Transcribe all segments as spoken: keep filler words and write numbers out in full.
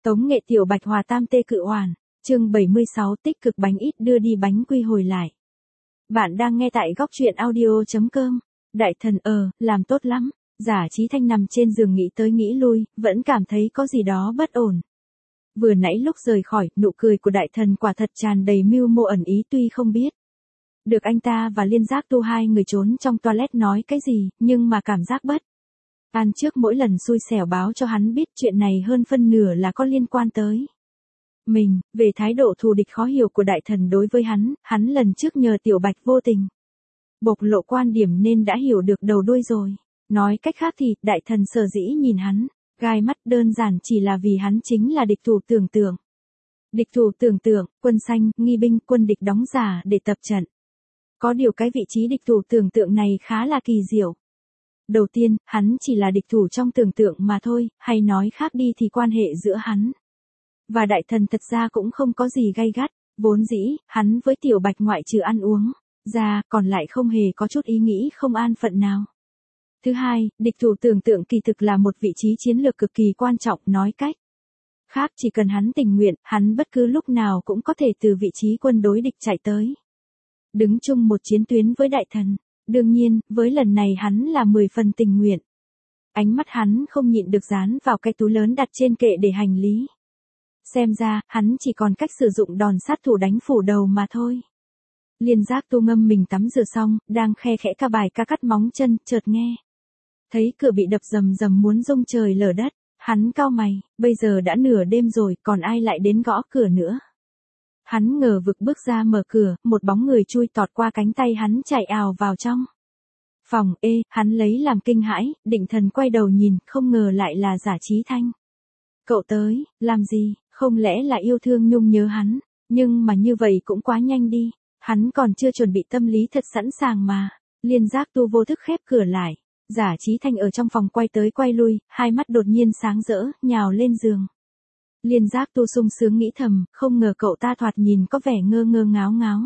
Tống nghệ tiểu bạch hòa tam tê cự hoàn, chương bảy mươi sáu tích cực bánh ít đưa đi bánh quy hồi lại. Bạn đang nghe tại góc truyện audio.com. Đại thần ờ, làm tốt lắm. Giả Chí Thanh nằm trên giường nghĩ tới nghĩ lui, vẫn cảm thấy có gì đó bất ổn. Vừa nãy lúc rời khỏi, nụ cười của đại thần quả thật tràn đầy mưu mô ẩn ý, tuy không biết được anh ta và Liên Giác Tu hai người trốn trong toilet nói cái gì, nhưng mà cảm giác bất an trước mỗi lần xui xẻo báo cho hắn biết chuyện này hơn phân nửa là có liên quan tới mình. Về thái độ thù địch khó hiểu của đại thần đối với hắn, hắn lần trước nhờ Tiểu Bạch vô tình bộc lộ quan điểm nên đã hiểu được đầu đuôi rồi. Nói cách khác thì, đại thần sở dĩ nhìn hắn gai mắt đơn giản chỉ là vì hắn chính là địch thủ tưởng tượng. Địch thủ tưởng tượng, quân xanh, nghi binh, quân địch đóng giả để tập trận. Có điều cái vị trí địch thủ tưởng tượng này khá là kỳ diệu. Đầu tiên, hắn chỉ là địch thủ trong tưởng tượng mà thôi, hay nói khác đi thì quan hệ giữa hắn và đại thần thật ra cũng không có gì gay gắt. Vốn dĩ, hắn với Tiểu Bạch ngoại trừ ăn uống ra, còn lại không hề có chút ý nghĩ không an phận nào. Thứ hai, địch thủ tưởng tượng kỳ thực là một vị trí chiến lược cực kỳ quan trọng, nói cách khác chỉ cần hắn tình nguyện, hắn bất cứ lúc nào cũng có thể từ vị trí quân đối địch chạy tới đứng chung một chiến tuyến với đại thần. Đương nhiên, với lần này hắn là mười phần tình nguyện. Ánh mắt hắn không nhịn được dán vào cái túi lớn đặt trên kệ để hành lý. Xem ra, hắn chỉ còn cách sử dụng đòn sát thủ đánh phủ đầu mà thôi. Liên Giác Tu ngâm mình tắm rửa xong, đang khe khẽ ca bài ca cắt móng chân, chợt nghe thấy cửa bị đập rầm rầm muốn rung trời lở đất. Hắn cau mày, bây giờ đã nửa đêm rồi, còn ai lại đến gõ cửa nữa. Hắn ngờ vực bước ra mở cửa, một bóng người chui tọt qua cánh tay hắn chạy ào vào trong phòng. Ê, hắn lấy làm kinh hãi, định thần quay đầu nhìn, không ngờ lại là Giả Chí Thanh. Cậu tới, làm gì, không lẽ là yêu thương nhung nhớ hắn, nhưng mà như vậy cũng quá nhanh đi, hắn còn chưa chuẩn bị tâm lý thật sẵn sàng mà. Liên Giác Tu vô thức khép cửa lại. Giả Chí Thanh ở trong phòng quay tới quay lui, hai mắt đột nhiên sáng rỡ, nhào lên giường. Liên Giác Tu sung sướng nghĩ thầm, không ngờ cậu ta thoạt nhìn có vẻ ngơ ngơ ngáo ngáo.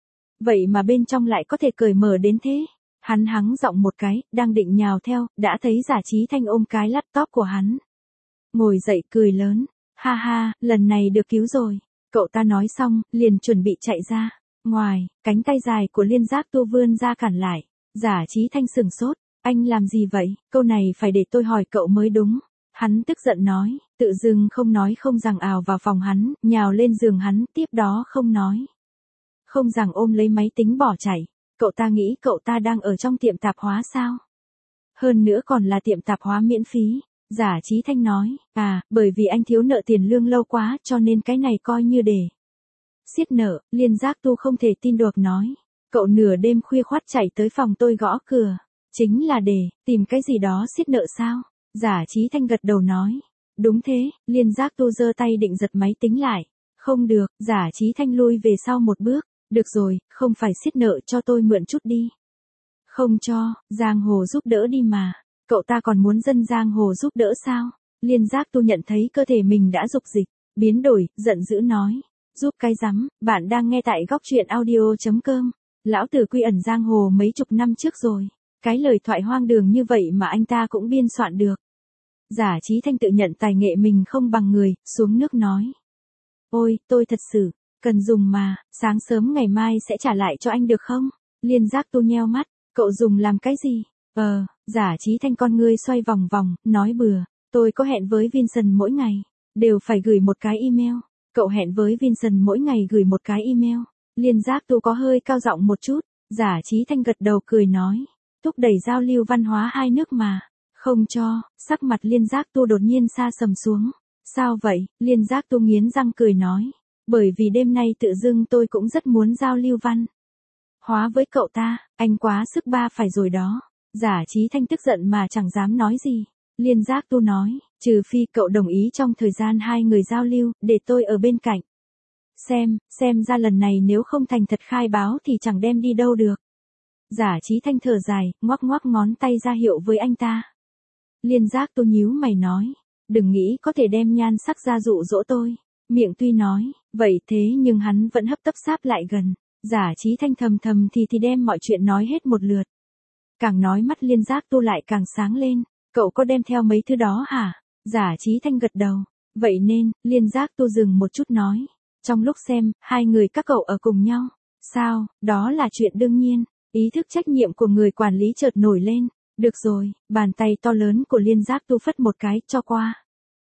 Vậy mà bên trong lại có thể cởi mở đến thế. Hắn hắng giọng một cái, đang định nhào theo, đã thấy Giả Chí Thanh ôm cái laptop của hắn. Ngồi dậy cười lớn, ha ha, lần này được cứu rồi. Cậu ta nói xong, liền chuẩn bị chạy ra. Ngoài, cánh tay dài của Liên Giác Tu vươn ra cản lại. Giả Chí Thanh sừng sốt. Anh làm gì vậy? Câu này phải để tôi hỏi cậu mới đúng. Hắn tức giận nói, tự dưng không nói không rằng ào vào phòng hắn, nhào lên giường hắn, tiếp đó không nói không rằng ôm lấy máy tính bỏ chạy. Cậu ta nghĩ cậu ta đang ở trong tiệm tạp hóa sao? Hơn nữa còn là tiệm tạp hóa miễn phí. Giả Chí Thanh nói, à, bởi vì anh thiếu nợ tiền lương lâu quá cho nên cái này coi như để siết nợ. Liên Giác Tu không thể tin được nói, cậu nửa đêm khuya khoắt chạy tới phòng tôi gõ cửa, chính là để tìm cái gì đó siết nợ sao? Giả Chí Thanh gật đầu nói, đúng thế. Liên Giác Tu giơ tay định giật máy tính lại. Không được. Giả Chí Thanh lui về sau một bước. Được rồi, không phải siết nợ, cho tôi mượn chút đi. Không cho, giang hồ giúp đỡ đi mà. Cậu ta còn muốn dân giang hồ giúp đỡ sao? Liên Giác Tu nhận thấy cơ thể mình đã dục dịch biến đổi, giận dữ nói, giúp cái rắm. Bạn đang nghe tại góc truyện audio.com. Lão tử quy ẩn giang hồ mấy chục năm trước rồi. Cái lời thoại hoang đường như vậy mà anh ta cũng biên soạn được. Giả Chí Thanh tự nhận tài nghệ mình không bằng người, xuống nước nói. Ôi, tôi thật sự cần dùng mà, sáng sớm ngày mai sẽ trả lại cho anh được không? Liên Giác Tu nheo mắt, cậu dùng làm cái gì? Ờ, Giả Chí Thanh con ngươi xoay vòng vòng, nói bừa, tôi có hẹn với Vincent mỗi ngày, đều phải gửi một cái email. Cậu hẹn với Vincent mỗi ngày gửi một cái email. Liên Giác Tu có hơi cao giọng một chút. Giả Chí Thanh gật đầu cười nói, thúc đẩy giao lưu văn hóa hai nước mà. Không cho. Sắc mặt Liên Giác Tu đột nhiên sa sầm xuống. Sao vậy? Liên Giác Tu nghiến răng cười nói, bởi vì đêm nay tự dưng tôi cũng rất muốn giao lưu văn hóa với cậu ta, anh quá sức ba phải rồi đó. Giả Chí Thanh tức giận mà chẳng dám nói gì. Liên Giác Tu nói, trừ phi cậu đồng ý trong thời gian hai người giao lưu, để tôi ở bên cạnh. Xem, xem ra lần này nếu không thành thật khai báo thì chẳng đem đi đâu được. Giả Chí Thanh thở dài, ngoắc ngoắc ngón tay ra hiệu với anh ta. Liên Giác Tu nhíu mày nói, đừng nghĩ có thể đem nhan sắc ra dụ dỗ tôi. Miệng tuy nói, vậy thế nhưng hắn vẫn hấp tấp sáp lại gần. Giả Chí Thanh thầm thầm thì thì đem mọi chuyện nói hết một lượt. Càng nói mắt Liên Giác Tu lại càng sáng lên. Cậu có đem theo mấy thứ đó hả? Giả Chí Thanh gật đầu. Vậy nên, Liên Giác Tu dừng một chút nói. Trong lúc xem, hai người các cậu ở cùng nhau. Sao, đó là chuyện đương nhiên. Ý thức trách nhiệm của người quản lý chợt nổi lên. Được rồi, bàn tay to lớn của Liên Giác Tu phất một cái, cho qua.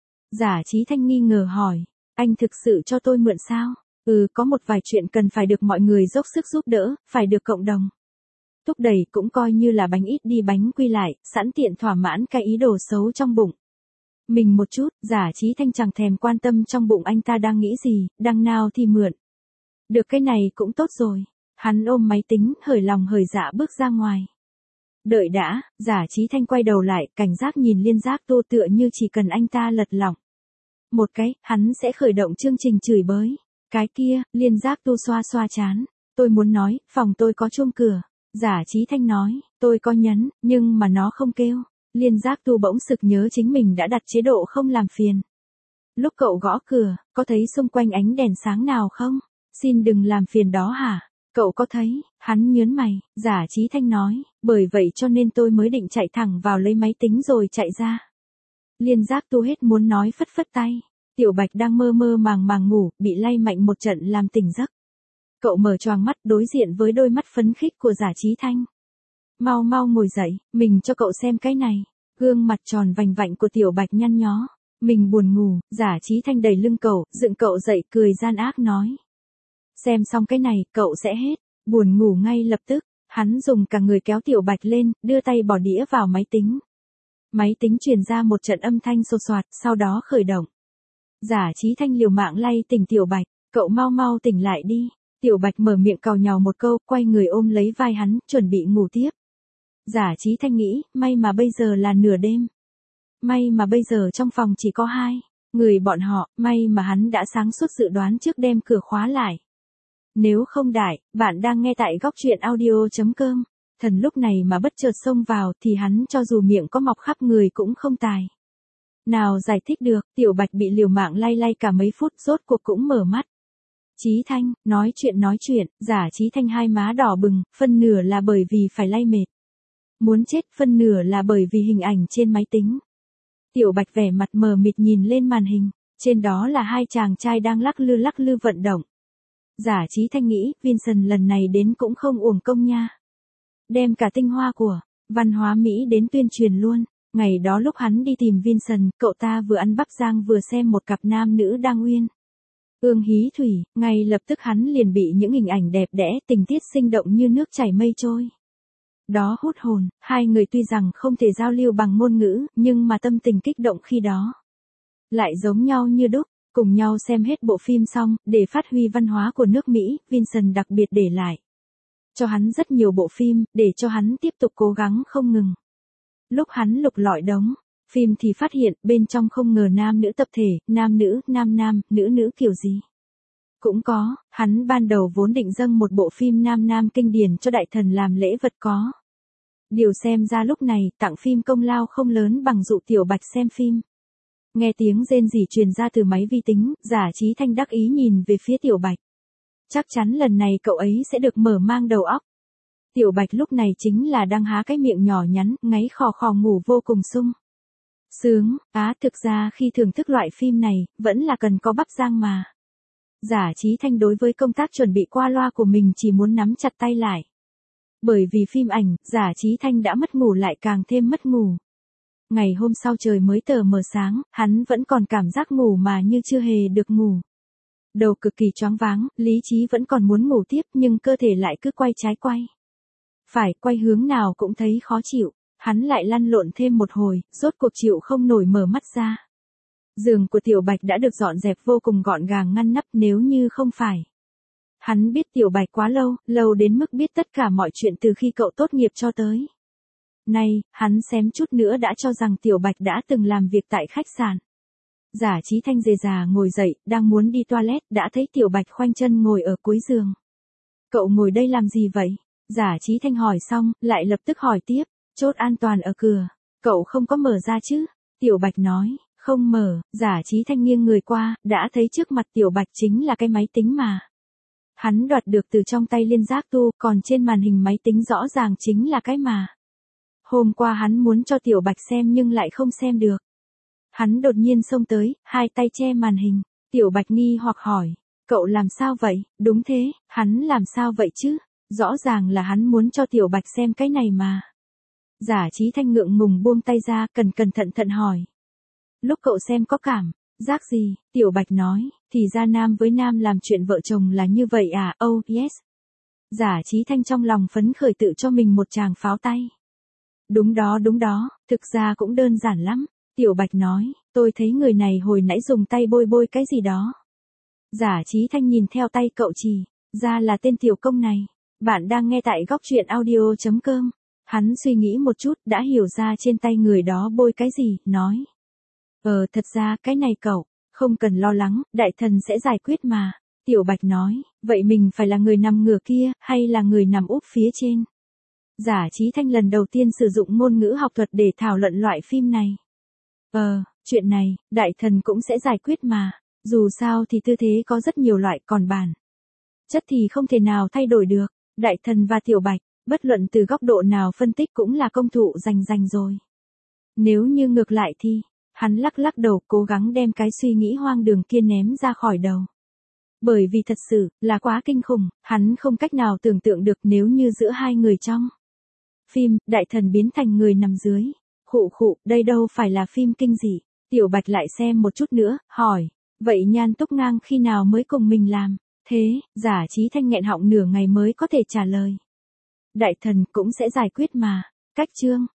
Giả Chí Thanh nghi ngờ hỏi. Anh thực sự cho tôi mượn sao? Ừ, có một vài chuyện cần phải được mọi người dốc sức giúp đỡ, phải được cộng đồng thúc đẩy, cũng coi như là bánh ít đi bánh quy lại, sẵn tiện thỏa mãn cái ý đồ xấu trong bụng. Mình một chút, Giả Chí Thanh chẳng thèm quan tâm trong bụng anh ta đang nghĩ gì, đằng nào thì mượn. Được cái này cũng tốt rồi. Hắn ôm máy tính, hởi lòng hởi dạ bước ra ngoài. Đợi đã, Giả Chí Thanh quay đầu lại, cảnh giác nhìn Liên Giác Tu tựa như chỉ cần anh ta lật lỏng một cái, hắn sẽ khởi động chương trình chửi bới. Cái kia, Liên Giác Tu xoa xoa chán. Tôi muốn nói, phòng tôi có chuông cửa. Giả Chí Thanh nói, tôi có nhấn, nhưng mà nó không kêu. Liên Giác Tu bỗng sực nhớ chính mình đã đặt chế độ không làm phiền. Lúc cậu gõ cửa, có thấy xung quanh ánh đèn sáng nào không? Xin đừng làm phiền đó hả? Cậu có thấy? Hắn nhớn mày, Giả Chí Thanh nói, bởi vậy cho nên tôi mới định chạy thẳng vào lấy máy tính rồi chạy ra. Liên Giác Tu hết muốn nói phất phất tay. Tiểu Bạch đang mơ mơ màng màng ngủ, bị lay mạnh một trận làm tỉnh giấc. Cậu mở choàng mắt đối diện với đôi mắt phấn khích của Giả Chí Thanh. Mau mau ngồi dậy, mình cho cậu xem cái này. Gương mặt tròn vành vạnh của Tiểu Bạch nhăn nhó. Mình buồn ngủ, Giả Chí Thanh đẩy lưng cậu, dựng cậu dậy cười gian ác nói. Xem xong cái này, cậu sẽ hết. Buồn ngủ ngay lập tức, hắn dùng cả người kéo Tiểu Bạch lên, đưa tay bỏ đĩa vào máy tính. Máy tính truyền ra một trận âm thanh xô xoạt, sau đó khởi động. Giả Chí Thanh liều mạng lay tỉnh Tiểu Bạch, cậu mau mau tỉnh lại đi. Tiểu Bạch mở miệng càu nhàu một câu, quay người ôm lấy vai hắn, chuẩn bị ngủ tiếp. Giả Chí Thanh nghĩ, may mà bây giờ là nửa đêm. May mà bây giờ trong phòng chỉ có hai người bọn họ, may mà hắn đã sáng suốt dự đoán trước đem cửa khóa lại. Nếu không đại, bạn đang nghe tại góc truyện audio chấm com. Thần lúc này mà bất chợt xông vào thì hắn cho dù miệng có mọc khắp người cũng không tài nào giải thích được. Tiểu Bạch bị liều mạng lay lay cả mấy phút, rốt cuộc cũng mở mắt. Chí Thanh, nói chuyện nói chuyện, Giả Chí Thanh hai má đỏ bừng, phân nửa là bởi vì phải lay mệt. Muốn chết, phân nửa là bởi vì hình ảnh trên máy tính. Tiểu Bạch vẻ mặt mờ mịt nhìn lên màn hình, trên đó là hai chàng trai đang lắc lư lắc lư vận động. Giả Chí Thanh nghĩ, Vincent lần này đến cũng không uổng công nha. Đem cả tinh hoa của văn hóa Mỹ đến tuyên truyền luôn. Ngày đó lúc hắn đi tìm Vincent, cậu ta vừa ăn bắp rang vừa xem một cặp nam nữ đang uyên ương hí thủy, ngay lập tức hắn liền bị những hình ảnh đẹp đẽ, tình tiết sinh động như nước chảy mây trôi đó hút hồn. Hai người tuy rằng không thể giao lưu bằng ngôn ngữ, nhưng mà tâm tình kích động khi đó lại giống nhau như đúc. Cùng nhau xem hết bộ phim xong, để phát huy văn hóa của nước Mỹ, Vincent đặc biệt để lại cho hắn rất nhiều bộ phim, để cho hắn tiếp tục cố gắng không ngừng. Lúc hắn lục lọi đống phim thì phát hiện, bên trong không ngờ nam nữ tập thể, nam nữ, nam nam, nữ nữ kiểu gì cũng có. Hắn ban đầu vốn định dâng một bộ phim nam nam kinh điển cho đại thần làm lễ vật có. Điều xem ra lúc này, tặng phim công lao không lớn bằng dụ Tiểu Bạch xem phim. Nghe tiếng rên rỉ truyền ra từ máy vi tính, Giả Chí Thanh đắc ý nhìn về phía Tiểu Bạch. Chắc chắn lần này cậu ấy sẽ được mở mang đầu óc. Tiểu Bạch lúc này chính là đang há cái miệng nhỏ nhắn, ngáy khò khò ngủ vô cùng sung sướng. Á, thực ra khi thưởng thức loại phim này, vẫn là cần có bắp rang mà. Giả Chí Thanh đối với công tác chuẩn bị qua loa của mình chỉ muốn nắm chặt tay lại. Bởi vì phim ảnh, Giả Chí Thanh đã mất ngủ lại càng thêm mất ngủ. Ngày hôm sau trời mới tờ mờ sáng, hắn vẫn còn cảm giác ngủ mà như chưa hề được ngủ. Đầu cực kỳ choáng váng, lý trí vẫn còn muốn ngủ tiếp nhưng cơ thể lại cứ quay trái quay phải, quay hướng nào cũng thấy khó chịu. Hắn lại lăn lộn thêm một hồi, rốt cuộc chịu không nổi mở mắt ra. Giường của Tiểu Bạch đã được dọn dẹp vô cùng gọn gàng ngăn nắp, nếu như không phải hắn biết Tiểu Bạch quá lâu, lâu đến mức biết tất cả mọi chuyện từ khi cậu tốt nghiệp cho tới nay, hắn xém chút nữa đã cho rằng Tiểu Bạch đã từng làm việc tại khách sạn. Giả Chí Thanh dề già ngồi dậy, đang muốn đi toilet, đã thấy Tiểu Bạch khoanh chân ngồi ở cuối giường. Cậu ngồi đây làm gì vậy? Giả Chí Thanh hỏi xong, lại lập tức hỏi tiếp, chốt an toàn ở cửa, cậu không có mở ra chứ? Tiểu Bạch nói, không mở. Giả Chí Thanh nghiêng người qua, đã thấy trước mặt Tiểu Bạch chính là cái máy tính mà hắn đoạt được từ trong tay Liên Giác Tu, còn trên màn hình máy tính rõ ràng chính là cái mà hôm qua hắn muốn cho Tiểu Bạch xem nhưng lại không xem được. Hắn đột nhiên xông tới, hai tay che màn hình. Tiểu Bạch nghi hoặc hỏi. Cậu làm sao vậy? Đúng thế, hắn làm sao vậy chứ? Rõ ràng là hắn muốn cho Tiểu Bạch xem cái này mà. Giả Chí Thanh ngượng ngùng buông tay ra, cẩn cẩn thận thận hỏi. Lúc cậu xem có cảm giác gì? Tiểu Bạch nói, thì ra nam với nam làm chuyện vợ chồng là như vậy à? Oh yes. Giả Chí Thanh trong lòng phấn khởi tự cho mình một tràng pháo tay. Đúng đó đúng đó, thực ra cũng đơn giản lắm. Tiểu Bạch nói, tôi thấy người này hồi nãy dùng tay bôi bôi cái gì đó. Giả Chí Thanh nhìn theo tay cậu chỉ, ra là tên tiểu công này. Bạn đang nghe tại góc truyện audio chấm com. Hắn suy nghĩ một chút đã hiểu ra trên tay người đó bôi cái gì, nói. Ờ thật ra cái này cậu, không cần lo lắng, đại thần sẽ giải quyết mà. Tiểu Bạch nói, vậy mình phải là người nằm ngửa kia, hay là người nằm úp phía trên? Giả Chí Thanh lần đầu tiên sử dụng ngôn ngữ học thuật để thảo luận loại phim này. Ờ, chuyện này, đại thần cũng sẽ giải quyết mà. Dù sao thì tư thế có rất nhiều loại, còn bản chất thì không thể nào thay đổi được. Đại thần và Tiểu Bạch, bất luận từ góc độ nào phân tích cũng là công thủ giành giành rồi. Nếu như ngược lại thì, hắn lắc lắc đầu cố gắng đem cái suy nghĩ hoang đường kia ném ra khỏi đầu. Bởi vì thật sự, là quá kinh khủng, hắn không cách nào tưởng tượng được nếu như giữa hai người trong phim, đại thần biến thành người nằm dưới. Khụ khụ, đây đâu phải là phim kinh dị. Tiểu Bạch lại xem một chút nữa, hỏi. Vậy Nhan Túc Ngang khi nào mới cùng mình làm? Thế, Giả Chí Thanh nghẹn họng nửa ngày mới có thể trả lời. Đại thần cũng sẽ giải quyết mà. Cách chương